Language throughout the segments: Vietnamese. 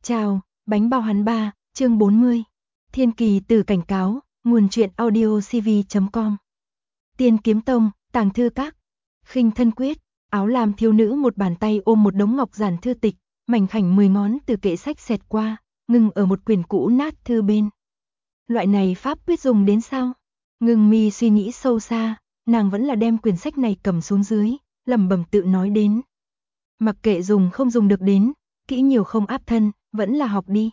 Chào, bánh bao hắn 3, chương 40. Thiên kỳ từ cảnh cáo, nguồn truyện audio cv.com. Tiên kiếm tông, tàng thư các. Khinh thân quyết, áo lam thiếu nữ một bàn tay ôm một đống ngọc giản thư tịch, mảnh khảnh 10 ngón từ kệ sách xẹt qua, ngừng ở một quyển cũ nát thư bên. Loại này pháp quyết dùng đến sao? Ngưng mi suy nghĩ sâu xa, nàng vẫn là đem quyển sách này cầm xuống dưới, lẩm bẩm tự nói đến. Mặc kệ dùng không dùng được đến, kỹ nhiều không áp thân, vẫn là học đi.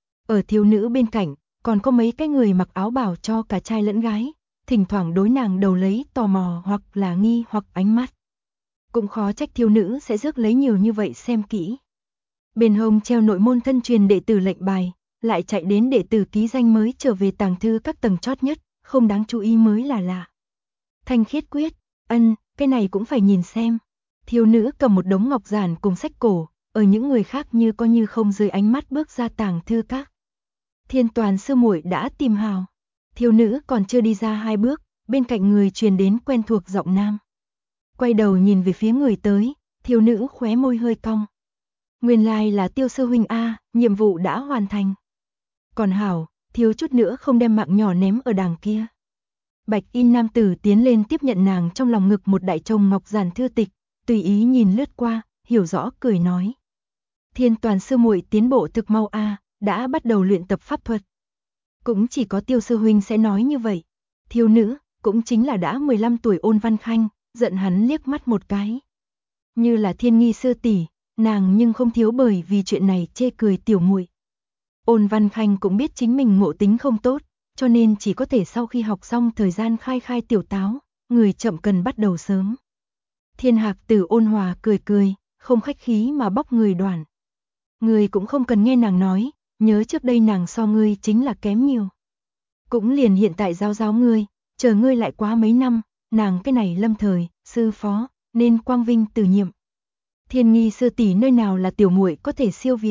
Ở thiếu nữ bên cạnh, còn có mấy cái người mặc áo bào cho cả trai lẫn gái, thỉnh thoảng đối nàng đầu lấy tò mò hoặc là nghi hoặc ánh mắt. Cũng khó trách thiếu nữ sẽ rước lấy nhiều như vậy xem kỹ. Bên hông treo nội môn thân truyền đệ tử lệnh bài, lại chạy đến đệ tử ký danh mới trở về tàng thư các tầng chót nhất, không đáng chú ý mới là lạ. Thanh khiết quyết, cái này cũng phải nhìn xem. Thiếu nữ cầm một đống ngọc giản cùng sách cổ, ở những người khác như có như không dưới ánh mắt bước ra tàng thư các. Thiên Toàn sư muội đã tìm hào. Thiếu nữ còn chưa đi ra 2 bước, bên cạnh người truyền đến quen thuộc giọng nam. Quay đầu nhìn về phía người tới, thiếu nữ khóe môi hơi cong. Nguyên lai là Tiêu sư huynh a, nhiệm vụ đã hoàn thành. Còn hảo, thiếu chút nữa không đem mạng nhỏ ném ở đàng kia. Bạch y nam tử tiến lên tiếp nhận nàng trong lòng ngực một đại chồng ngọc giản thư tịch, tùy ý nhìn lướt qua, hiểu rõ cười nói. Thiên Toàn sư muội tiến bộ thực mau a, đã bắt đầu luyện tập pháp thuật. Cũng chỉ có Tiêu sư huynh sẽ nói như vậy. Thiếu nữ, cũng chính là đã 15 tuổi Ôn Văn Khanh, giận hắn liếc mắt một cái. Như là Thiên Nghi sư tỷ, nàng nhưng không thiếu bởi vì chuyện này chê cười tiểu muội. Ôn Văn Khanh cũng biết chính mình ngộ tính không tốt, cho nên chỉ có thể sau khi học xong thời gian khai tiểu táo, người chậm cần bắt đầu sớm. Thiên Hạc Tử ôn hòa cười cười, không khách khí mà bóc người đoản. Người cũng không cần nghe nàng nói, nhớ trước đây nàng so ngươi chính là kém nhiều. Cũng liền hiện tại giáo ngươi, chờ ngươi lại quá mấy năm, nàng cái này lâm thời, sư phó, nên quang vinh từ nhiệm. Thiên Nghi sư tỷ nơi nào là tiểu muội có thể siêu việt.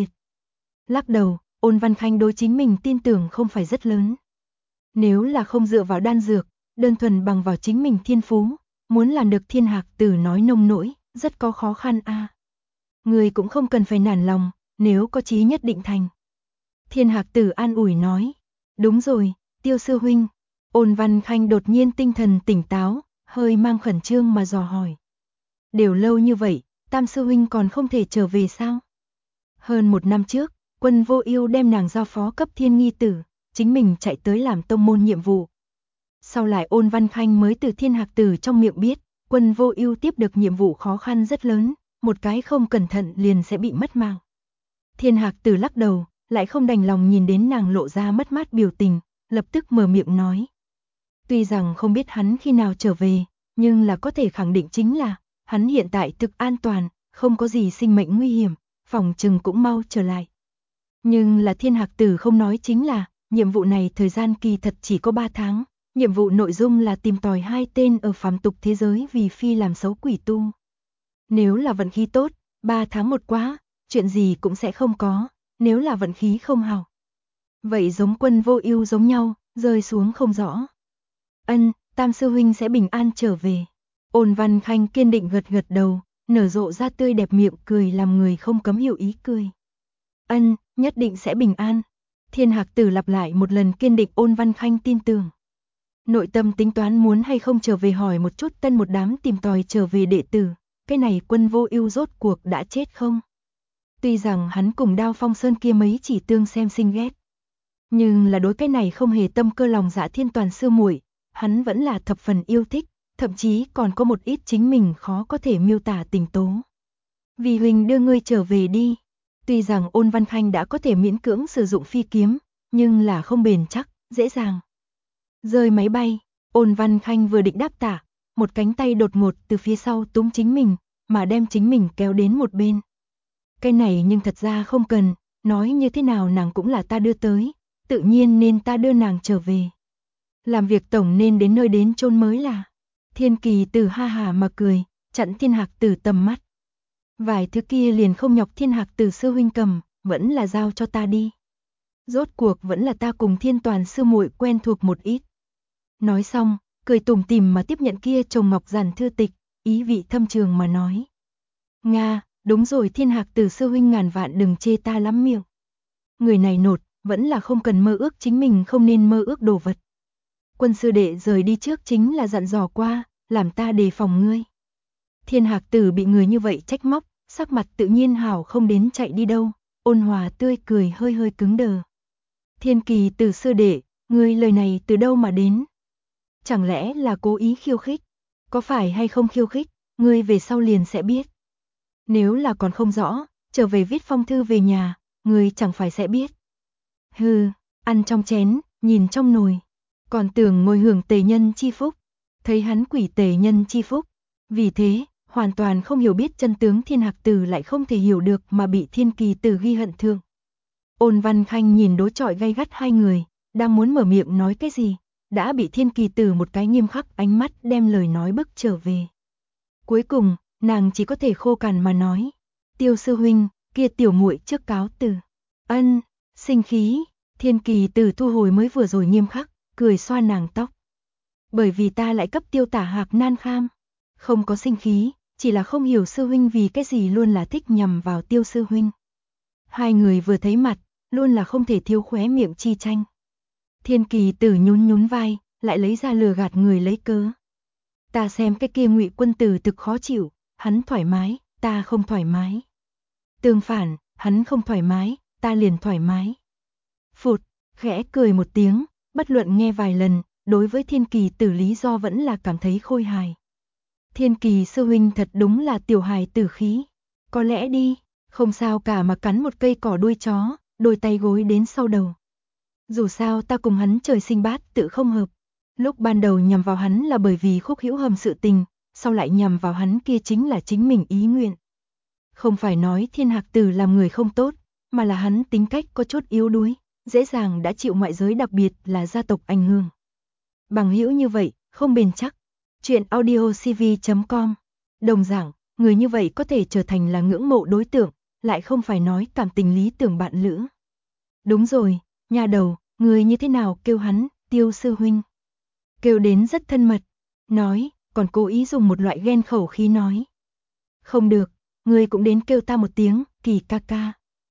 Lắc đầu, Ôn Văn Khanh đối chính mình tin tưởng không phải rất lớn. Nếu là không dựa vào đan dược, đơn thuần bằng vào chính mình thiên phú, muốn làm được Thiên Hạc Tử nói nông nỗi, rất có khó khăn a. Người cũng không cần phải nản lòng, nếu có chí nhất định thành. Thiên Hạc Tử an ủi nói, đúng rồi, Tiêu sư huynh. Ôn Văn Khanh đột nhiên tinh thần tỉnh táo, hơi mang khẩn trương mà dò hỏi. Đều lâu như vậy, Tam sư huynh còn không thể trở về sao? Hơn 1 năm trước, Quân Vô Ưu đem nàng giao phó cấp Thiên Nghi tử, chính mình chạy tới làm tông môn nhiệm vụ. Sau lại Ôn Văn Khanh mới từ Thiên Hạc Tử trong miệng biết, Quân Vô Ưu tiếp được nhiệm vụ khó khăn rất lớn, một cái không cẩn thận liền sẽ bị mất mạng. Thiên Hạc Tử lắc đầu, lại không đành lòng nhìn đến nàng lộ ra mất mát biểu tình, lập tức mở miệng nói. Tuy rằng không biết hắn khi nào trở về, nhưng là có thể khẳng định chính là, hắn hiện tại thực an toàn, không có gì sinh mệnh nguy hiểm, phòng chừng cũng mau trở lại. Nhưng là Thiên Hạc Tử không nói chính là, nhiệm vụ này thời gian kỳ thật chỉ có 3 tháng, nhiệm vụ nội dung là tìm tòi 2 tên ở phàm tục thế giới vì phi làm xấu quỷ tu. Nếu là vận khí tốt, 3 tháng một quá, chuyện gì cũng sẽ không có, nếu là vận khí không hảo. Vậy giống Quân Vô Ưu giống nhau, rơi xuống không rõ. Tam sư huynh sẽ bình an trở về. Ôn Văn Khanh kiên định gật đầu, nở rộ ra tươi đẹp miệng cười làm người không cấm hiểu ý cười. Nhất định sẽ bình an. Thiên Hạc Tử lặp lại một lần kiên định Ôn Văn Khanh tin tưởng. Nội tâm tính toán muốn hay không trở về hỏi một chút tân một đám tìm tòi trở về đệ tử, cái này Quân Vô Ưu rốt cuộc đã chết không? Tuy rằng hắn cùng Đao Phong Sơn kia mấy chỉ tương xem sinh ghét, nhưng là đối cái này không hề tâm cơ lòng dạ Thiên Toàn sư muội, hắn vẫn là thập phần yêu thích, thậm chí còn có một ít chính mình khó có thể miêu tả tình tố. Vì huynh đưa ngươi trở về đi. Tuy rằng Ôn Văn Khanh đã có thể miễn cưỡng sử dụng phi kiếm, nhưng là không bền chắc, dễ dàng rơi máy bay. Ôn Văn Khanh vừa định đáp tạ, một cánh tay đột ngột từ phía sau túm chính mình, mà đem chính mình kéo đến một bên. Cái này nhưng thật ra không cần, nói như thế nào nàng cũng là ta đưa tới, tự nhiên nên ta đưa nàng trở về. Làm việc tổng nên đến nơi đến chốn mới là. Thiên Kỳ Tử ha hà mà cười, chặn Thiên Hạc Tử tầm mắt. Vài thứ kia liền không nhọc Thiên Hạc Tử sư huynh cầm, vẫn là giao cho ta đi. Rốt cuộc vẫn là ta cùng Thiên Toàn sư muội quen thuộc một ít. Nói xong, cười tủm tỉm mà tiếp nhận kia chồng ngọc giản thư tịch, ý vị thâm trường mà nói. Nga, đúng rồi Thiên Hạc Tử sư huynh ngàn vạn đừng chê ta lắm miệng. người này nột, vẫn là không cần mơ ước chính mình không nên mơ ước đồ vật. Quân sư đệ rời đi trước chính là dặn dò qua, làm ta đề phòng ngươi. Thiên Hạc Tử bị người như vậy trách móc, sắc mặt tự nhiên hảo không đến chạy đi đâu, ôn hòa tươi cười hơi hơi cứng đờ. Thiên Kỳ Tử sư đệ, ngươi lời này từ đâu mà đến? Chẳng lẽ là cố ý khiêu khích? Có phải hay không khiêu khích, ngươi về sau liền sẽ biết. Nếu là còn không rõ, trở về viết phong thư về nhà, ngươi chẳng phải sẽ biết. Hừ, ăn trong chén, nhìn trong nồi, còn tưởng ngồi hưởng tề nhân chi phúc, thấy hắn quỷ tề nhân chi phúc. Vì thế, hoàn toàn không hiểu biết chân tướng Thiên Hạc Tử lại không thể hiểu được mà bị Thiên Kỳ Tử ghi hận thương. Ôn Văn Khanh nhìn đối chọi gay gắt hai người, đang muốn mở miệng nói cái gì, đã bị Thiên Kỳ Tử một cái nghiêm khắc ánh mắt đem lời nói bức trở về. Cuối cùng, nàng chỉ có thể khô cằn mà nói, Tiêu sư huynh, kia tiểu muội trước cáo từ. Ân, sinh khí, Thiên Kỳ Tử thu hồi mới vừa rồi nghiêm khắc, cười xoa nàng tóc. Bởi vì ta lại cấp Tiêu Tả Hạc nan kham. Không có sinh khí, chỉ là không hiểu sư huynh vì cái gì luôn là thích nhằm vào Tiêu sư huynh. Hai người vừa thấy mặt, luôn là không thể thiếu khóe miệng chi tranh. Thiên Kỳ Tử nhún nhún vai, lại lấy ra lừa gạt người lấy cớ. Ta xem cái kia Ngụy Quân Tử thực khó chịu, hắn thoải mái, ta không thoải mái. Tương phản, hắn không thoải mái, ta liền thoải mái. Phụt, khẽ cười một tiếng, bất luận nghe vài lần, đối với Thiên Kỳ Tử lý do vẫn là cảm thấy khôi hài. Thiên Kỳ sư huynh thật đúng là tiểu hài tử khí. Có lẽ đi, không sao cả mà cắn một cây cỏ đuôi chó, đôi tay gối đến sau đầu. Dù sao ta cùng hắn trời sinh bát tự không hợp. Lúc ban đầu nhằm vào hắn là bởi vì Khúc Hữu Hầm sự tình, sau lại nhằm vào hắn kia chính là chính mình ý nguyện. Không phải nói Thiên Hạc Tử làm người không tốt, mà là hắn tính cách có chút yếu đuối, dễ dàng đã chịu ngoại giới đặc biệt là gia tộc ảnh hưởng. Bằng hữu như vậy, không bền chắc. Chuyện audiocv.com. Đồng dạng, người như vậy có thể trở thành là ngưỡng mộ đối tượng, lại không phải nói cảm tình lý tưởng bạn lữ. Đúng rồi, nhà đầu, người như thế nào kêu hắn, Tiêu sư huynh. Kêu đến rất thân mật, nói, còn cố ý dùng một loại ghen khẩu khí nói. Không được, người cũng đến kêu ta một tiếng, Kỳ ca ca.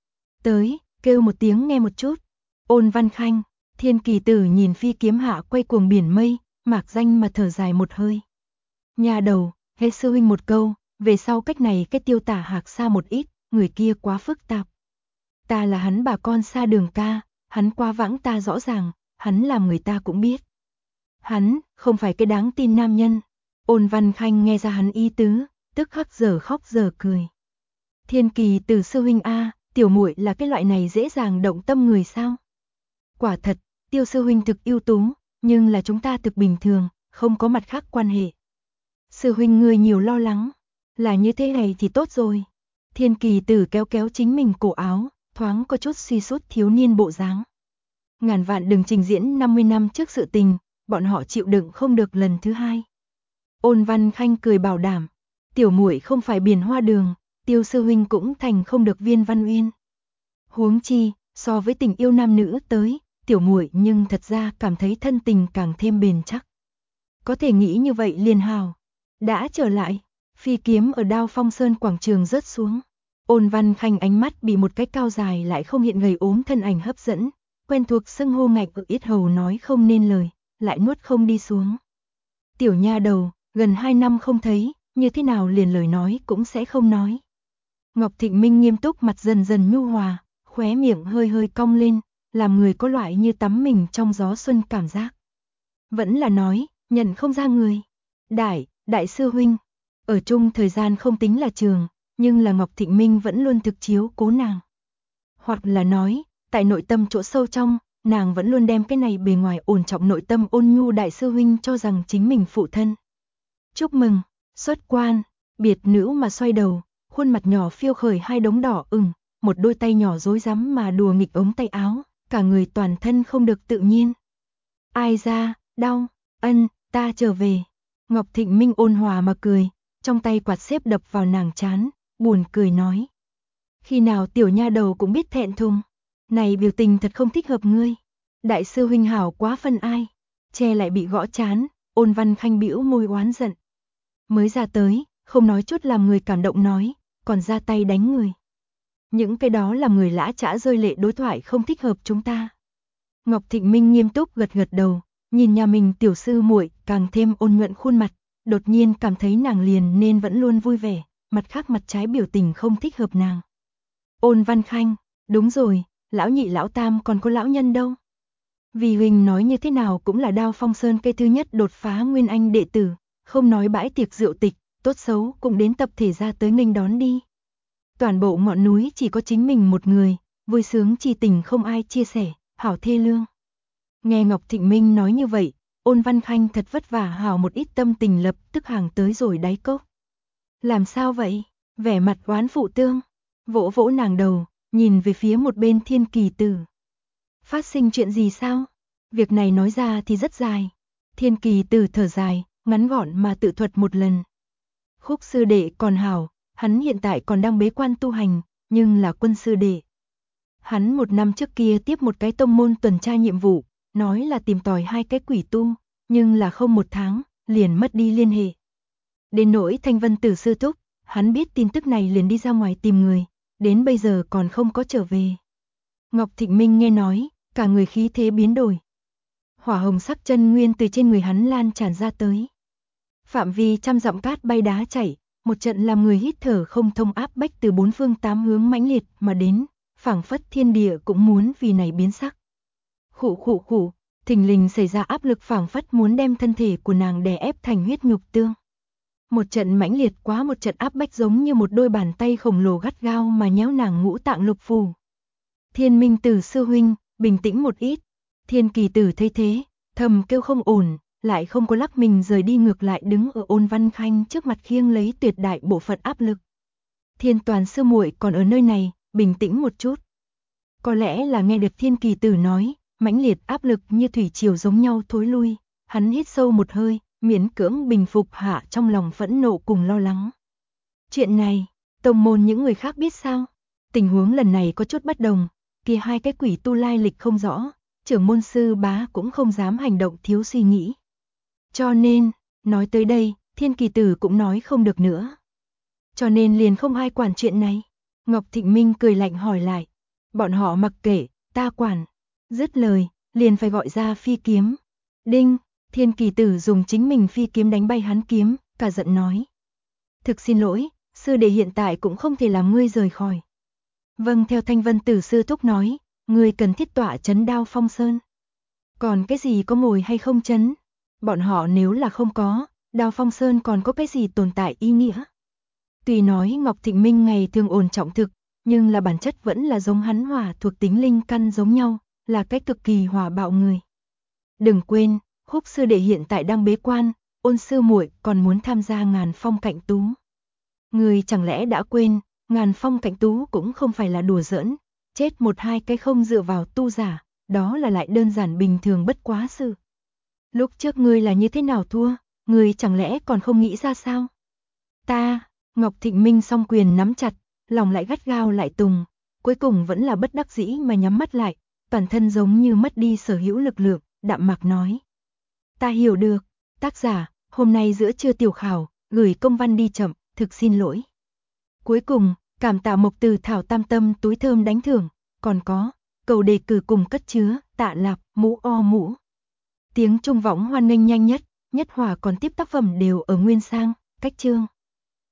Tới, kêu một tiếng nghe một chút. Ôn Văn Khanh, Thiên Kỳ Tử nhìn phi kiếm hạ quay cuồng biển mây, mạc danh mà thở dài một hơi. Nhà đầu, hết sư huynh một câu, về sau cách này cái Tiêu Tả Hạc xa một ít, người kia quá phức tạp. Ta là hắn bà con xa đường ca, hắn qua vãng ta rõ ràng, hắn làm người ta cũng biết. Hắn, không phải cái đáng tin nam nhân. Ôn Văn Khanh nghe ra hắn ý tứ, tức khắc giờ khóc giờ cười. Thiên Kỳ Tử sư huynh a, tiểu muội là cái loại này dễ dàng động tâm người sao? Quả thật, Tiêu sư huynh thực ưu tú, nhưng là chúng ta thực bình thường, không có mặt khác quan hệ. Sư huynh ngươi nhiều lo lắng, là như thế này thì tốt rồi. Thiên Kỳ Tử kéo kéo chính mình cổ áo, thoáng có chút suy sút thiếu niên bộ dáng. Ngàn vạn đừng trình diễn 50 năm trước sự tình, bọn họ chịu đựng không được lần thứ hai. Ôn Văn Khanh cười bảo đảm, tiểu muội không phải biển hoa đường, Tiêu sư huynh cũng thành không được Viên Văn Uyên. Huống chi, so với tình yêu nam nữ tới, tiểu muội nhưng thật ra cảm thấy thân tình càng thêm bền chắc. Có thể nghĩ như vậy liền hào. Đã trở lại, phi kiếm ở Đao Phong Sơn quảng trường rớt xuống. Ôn Văn Khanh ánh mắt bị một cái cao dài lại không hiện gầy ốm thân ảnh hấp dẫn, quen thuộc xưng hô ngạch ở yết hầu nói không nên lời, lại nuốt không đi xuống. Tiểu nha đầu, gần 2 năm không thấy, như thế nào liền lời nói cũng sẽ không nói. Ngọc Thịnh Minh nghiêm túc mặt dần dần nhu hòa, khóe miệng hơi hơi cong lên, làm người có loại như tắm mình trong gió xuân cảm giác. Vẫn là nói, nhận không ra người. Đại sư huynh, ở chung thời gian không tính là trường, nhưng là Ngọc Thịnh Minh vẫn luôn thực chiếu cố nàng. Hoặc là nói, tại nội tâm chỗ sâu trong, nàng vẫn luôn đem cái này bề ngoài ổn trọng nội tâm ôn nhu đại sư huynh cho rằng chính mình phụ thân. Chúc mừng, xuất quan, biệt nữ mà xoay đầu, khuôn mặt nhỏ phiêu khởi hai đống đỏ ửng, một đôi tay nhỏ rối rắm mà đùa nghịch ống tay áo, cả người toàn thân không được tự nhiên. Ai ra, đau, ta trở về. Ngọc Thịnh Minh ôn hòa mà cười, trong tay quạt xếp đập vào nàng trán, buồn cười nói. Khi nào tiểu nha đầu cũng biết thẹn thùng, này biểu tình thật không thích hợp ngươi. Đại sư huynh hảo quá phân ai, che lại bị gõ trán, Ôn Văn Khanh bĩu môi oán giận. Mới ra tới, không nói chút làm người cảm động nói, còn ra tay đánh người. Những cái đó là người lã chã rơi lệ đối thoại không thích hợp chúng ta. Ngọc Thịnh Minh nghiêm túc gật gật đầu, nhìn nhà mình tiểu sư muội càng thêm ôn nhuận khuôn mặt, đột nhiên cảm thấy nàng liền nên vẫn luôn vui vẻ, mặt khác mặt trái biểu tình không thích hợp nàng. Ôn Văn Khanh, đúng rồi, lão nhị lão tam còn có lão nhân đâu? Vì Huỳnh nói như thế nào cũng là Đao Phong Sơn cây thứ nhất đột phá nguyên anh đệ tử, không nói bãi tiệc rượu tịch, tốt xấu cũng đến tập thể ra tới nghênh đón đi. Toàn bộ ngọn núi chỉ có chính mình một người, vui sướng chi tình không ai chia sẻ, hảo thê lương. Nghe Ngọc Thịnh Minh nói như vậy, Ôn Văn Khanh thật vất vả hào một ít tâm tình lập tức hàng tới rồi đáy cốc. Làm sao vậy? Vẻ mặt oán phụ tương, vỗ vỗ nàng đầu, nhìn về phía một bên Thiên Kỳ Tử. Phát sinh chuyện gì sao? Việc này nói ra thì rất dài. Thiên Kỳ Tử thở dài, ngắn gọn mà tự thuật một lần. Khúc sư đệ còn hảo, hắn hiện tại còn đang bế quan tu hành, nhưng là quân sư đệ. Hắn 1 năm trước kia tiếp một cái tông môn tuần tra nhiệm vụ, nói là tìm tòi 2 cái quỷ tu, nhưng là không 1 tháng, liền mất đi liên hệ. Đến nỗi Thanh Vân Tử sư thúc, hắn biết tin tức này liền đi ra ngoài tìm người, đến bây giờ còn không có trở về. Ngọc Thịnh Minh nghe nói, cả người khí thế biến đổi. Hỏa hồng sắc chân nguyên từ trên người hắn lan tràn ra tới. Phạm vi trăm dặm cát bay đá chảy, một trận làm người hít thở không thông áp bách từ 4 phương 8 hướng mãnh liệt mà đến, phảng phất thiên địa cũng muốn vì này biến sắc. Khụ, thình lình xảy ra áp lực phảng phất muốn đem thân thể của nàng đè ép thành huyết nhục tương. Một trận mãnh liệt quá một trận áp bách giống như một đôi bàn tay khổng lồ gắt gao mà nhéo nàng ngũ tạng lục phủ. Thiên Minh Tử sư huynh, bình tĩnh một ít. Thiên Kỳ Tử thấy thế, thầm kêu không ổn, lại không có lắc mình rời đi ngược lại đứng ở Ôn Văn Khanh trước mặt khiêng lấy tuyệt đại bộ phận áp lực. Thiên Toàn sư muội còn ở nơi này, bình tĩnh một chút. Có lẽ là nghe được Thiên Kỳ Tử nói, mãnh liệt áp lực như thủy triều giống nhau thối lui, hắn hít sâu một hơi, miễn cưỡng bình phục hạ trong lòng phẫn nộ cùng lo lắng. Chuyện này, tông môn những người khác biết sao? Tình huống lần này có chút bất đồng, kia 2 cái quỷ tu lai lịch không rõ, trưởng môn sư bá cũng không dám hành động thiếu suy nghĩ. Cho nên, nói tới đây, Thiên Kỳ Tử cũng nói không được nữa. Cho nên liền không ai quản chuyện này. Ngọc Thịnh Minh cười lạnh hỏi lại. Bọn họ mặc kệ, ta quản. Dứt lời, liền phải gọi ra phi kiếm. Đinh, Thiên Kỳ Tử dùng chính mình phi kiếm đánh bay hắn kiếm, cả giận nói. Thực xin lỗi, sư đệ hiện tại cũng không thể làm ngươi rời khỏi. Vâng, theo Thanh Vân Tử sư thúc nói, ngươi cần thiết tọa trấn Đao Phong Sơn. Còn cái gì có mồi hay không trấn? Bọn họ nếu là không có, Đao Phong Sơn còn có cái gì tồn tại ý nghĩa? Tuy nói Ngọc Thịnh Minh ngày thường ổn trọng thực, nhưng là bản chất vẫn là giống hắn hỏa thuộc tính linh căn giống nhau, là cái cực kỳ hỏa bạo người. Đừng quên, Khúc sư đệ hiện tại đang bế quan, Ôn sư muội còn muốn tham gia Ngàn Phong Cạnh Tú. Người chẳng lẽ đã quên, Ngàn Phong Cạnh Tú cũng không phải là đùa giỡn, chết 1-2 cái không dựa vào tu giả, đó là lại đơn giản bình thường bất quá sự. Lúc trước ngươi là như thế nào thua, ngươi chẳng lẽ còn không nghĩ ra sao? Ta, Ngọc Thịnh Minh song quyền nắm chặt, lòng lại gắt gao lại tùng, cuối cùng vẫn là bất đắc dĩ mà nhắm mắt lại, toàn thân giống như mất đi sở hữu lực lượng, đạm mạc nói. Ta hiểu được, tác giả, hôm nay giữa trưa tiểu khảo, gửi công văn đi chậm, thực xin lỗi. Cuối cùng, cảm tạ Mộc Từ Thảo tam tâm túi thơm đánh thưởng, còn có, cầu đề cử cùng cất chứa, Tạ Lạp, mũ o mũ. Tiếng trung võng hoan nghênh nhanh nhất, nhất hòa còn tiếp tác phẩm đều ở nguyên sang, cách chương.